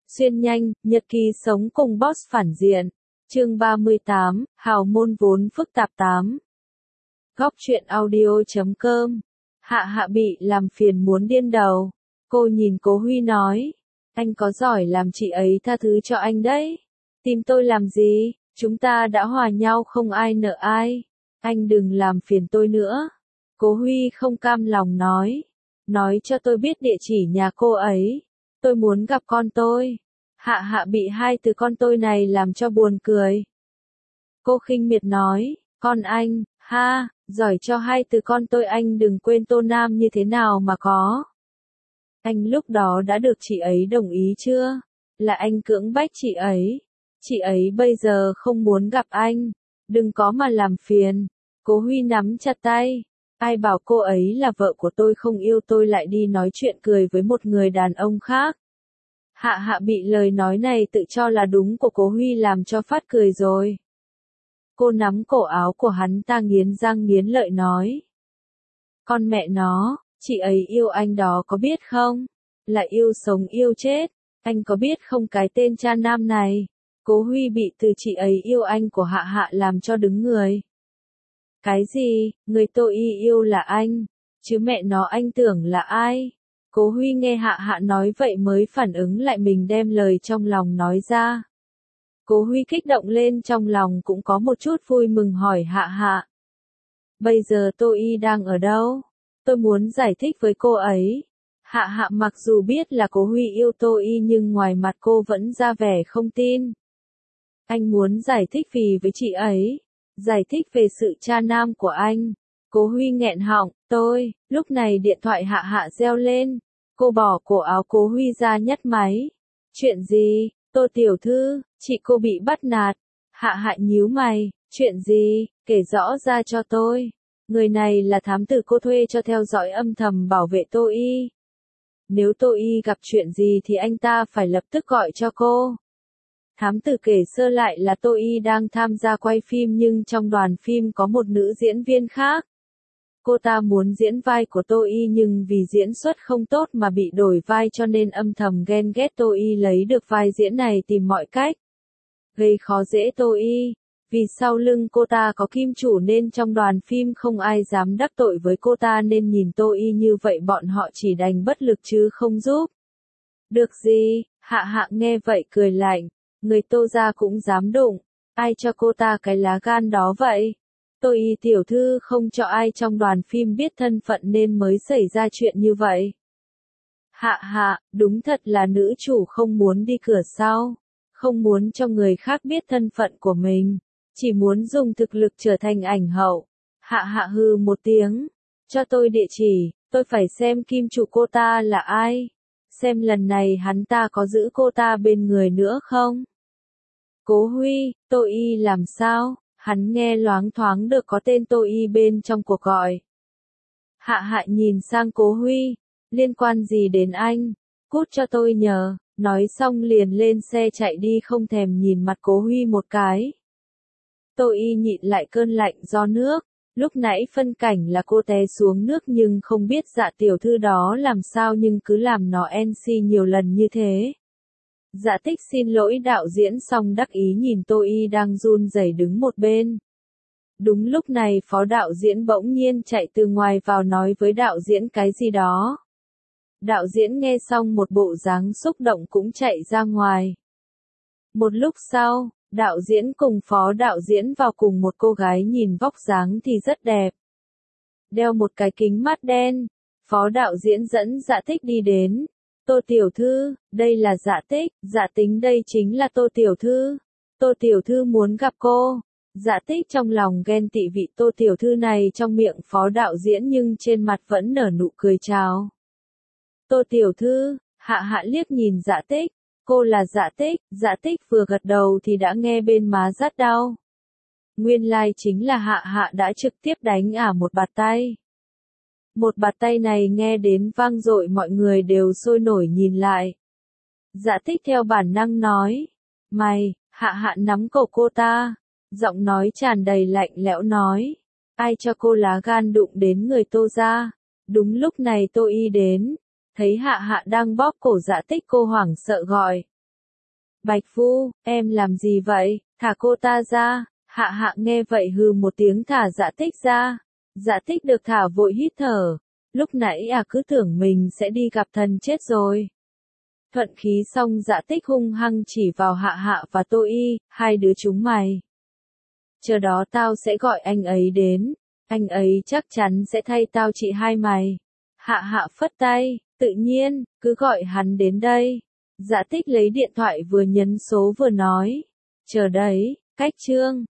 Xuyên nhanh, nhật ký sống cùng boss phản diện. Chương 38, hào môn vốn phức tạp 8. Góc truyện audio.com. Hạ Hạ bị làm phiền muốn điên đầu. Cô nhìn Cố Huy nói. Anh có giỏi làm chị ấy tha thứ cho anh đấy. Tìm tôi làm gì, chúng ta đã hòa nhau không ai nợ ai. Anh đừng làm phiền tôi nữa. Cố Huy không cam lòng nói. Nói cho tôi biết địa chỉ nhà cô ấy. Tôi muốn gặp con tôi. Hạ Hạ bị hai từ con tôi này làm cho buồn cười. Cô khinh miệt nói, con anh, ha, giỏi cho hai từ con tôi anh đừng quên Tô Nam như thế nào mà có. Anh lúc đó đã được chị ấy đồng ý chưa? Là anh cưỡng bách chị ấy. Chị ấy bây giờ không muốn gặp anh. Đừng có mà làm phiền. Cố Huy nắm chặt tay. Ai bảo cô ấy là vợ của tôi không yêu tôi lại đi nói chuyện cười với một người đàn ông khác. Hạ Hạ bị lời nói này tự cho là đúng của Cố Huy làm cho phát cười rồi. Cô nắm cổ áo của hắn ta nghiến răng nghiến lợi nói. Con mẹ nó, chị ấy yêu anh đó có biết không? Là yêu sống yêu chết, anh có biết không cái tên cha nam này? Cố Huy bị từ chị ấy yêu anh của Hạ Hạ làm cho đứng người. Cái gì, người tôi yêu là anh, chứ mẹ nó anh tưởng là ai? Cố Huy nghe Hạ Hạ nói vậy mới phản ứng lại mình đem lời trong lòng nói ra. Cố Huy kích động lên trong lòng cũng có một chút vui mừng hỏi Hạ Hạ. Bây giờ Tô Y đang ở đâu? Tôi muốn giải thích với cô ấy. Hạ Hạ mặc dù biết là Cố Huy yêu Tô Y nhưng ngoài mặt cô vẫn ra vẻ không tin. Anh muốn giải thích vì với chị ấy. Giải thích về sự cha nam của anh. Cố Huy nghẹn họng, lúc này điện thoại Hạ Hạ reo lên. Cô bỏ cổ áo Cố Huy ra nhấc máy. Chuyện gì, Tô tiểu thư, chị cô bị bắt nạt. Hạ Hạ nhíu mày, chuyện gì, kể rõ ra cho tôi. Người này là thám tử cô thuê cho theo dõi âm thầm bảo vệ Tô Y. Nếu Tô Y gặp chuyện gì thì anh ta phải lập tức gọi cho cô. Thám tử kể sơ lại là Tô Y đang tham gia quay phim nhưng trong đoàn phim có một nữ diễn viên khác. Cô ta muốn diễn vai của Tô Y nhưng vì diễn xuất không tốt mà bị đổi vai cho nên âm thầm ghen ghét Tô Y lấy được vai diễn này tìm mọi cách. Gây khó dễ Tô Y. Vì sau lưng cô ta có kim chủ nên trong đoàn phim không ai dám đắc tội với cô ta nên nhìn Tô Y như vậy bọn họ chỉ đành bất lực chứ không giúp. Được gì, Hạ Hạ nghe vậy cười lạnh. Người Tô gia cũng dám đụng. Ai cho cô ta cái lá gan đó vậy? Tô Y tiểu thư không cho ai trong đoàn phim biết thân phận nên mới xảy ra chuyện như vậy. Hạ Hạ, đúng thật là nữ chủ không muốn đi cửa sau. Không muốn cho người khác biết thân phận của mình. Chỉ muốn dùng thực lực trở thành ảnh hậu. Hạ Hạ hừ một tiếng. Cho tôi địa chỉ, tôi phải xem kim chủ cô ta là ai. Xem lần này hắn ta có giữ cô ta bên người nữa không? Cố Huy, Tô Y làm sao? Hắn nghe loáng thoáng được có tên Tô Y bên trong cuộc gọi. Hạ Hạ nhìn sang Cố Huy. Liên quan gì đến anh? Cút cho tôi nhờ. Nói xong liền lên xe chạy đi không thèm nhìn mặt Cố Huy một cái. Tô Y nhịn lại cơn lạnh do nước. Lúc nãy phân cảnh là cô té xuống nước nhưng không biết Dạ tiểu thư đó làm sao nhưng cứ làm nó NC nhiều lần như thế. Dạ Tích xin lỗi đạo diễn xong đắc ý nhìn Tô Y đang run rẩy đứng một bên. Đúng lúc này phó đạo diễn bỗng nhiên chạy từ ngoài vào nói với đạo diễn cái gì đó. Đạo diễn nghe xong một bộ dáng xúc động cũng chạy ra ngoài. Một lúc sau, đạo diễn cùng phó đạo diễn vào cùng một cô gái nhìn vóc dáng thì rất đẹp. Đeo một cái kính mắt đen, phó đạo diễn dẫn Dạ Tích đi đến. Tô tiểu thư, đây là Dạ Tích, Dạ Tính đây chính là Tô tiểu thư. Tô tiểu thư muốn gặp cô. Dạ Tích trong lòng ghen tị vị Tô tiểu thư này trong miệng phó đạo diễn nhưng trên mặt vẫn nở nụ cười chào. Tô tiểu thư, Hạ Hạ liếc nhìn Dạ Tích. Cô là Dạ Tích vừa gật đầu thì đã nghe bên má rát đau. Nguyên lai chính là Hạ Hạ đã trực tiếp đánh một bạt tay. Một bạt tay này nghe đến vang dội mọi người đều sôi nổi nhìn lại. Dạ Tích theo bản năng nói. Mày, Hạ Hạ nắm cổ cô ta. Giọng nói tràn đầy lạnh lẽo nói. Ai cho cô lá gan đụng đến người Tô gia? Đúng lúc này Tô Y đến. Thấy Hạ Hạ đang bóp cổ Dạ Tích cô hoảng sợ gọi. Bạch Phu, em làm gì vậy, thả cô ta ra. Hạ Hạ nghe vậy hừ một tiếng thả Dạ Tích ra. Dạ Tích được thả vội hít thở. Lúc nãy cứ tưởng mình sẽ đi gặp thần chết rồi. Thuận khí xong Dạ Tích hung hăng chỉ vào Hạ Hạ và Tô Y, hai đứa chúng mày. Chờ đó tao sẽ gọi anh ấy đến. Anh ấy chắc chắn sẽ thay tao trị hai mày. Hạ Hạ phất tay, tự nhiên, cứ gọi hắn đến đây. Dạ Tích lấy điện thoại vừa nhấn số vừa nói. Chờ đấy, cách Trương.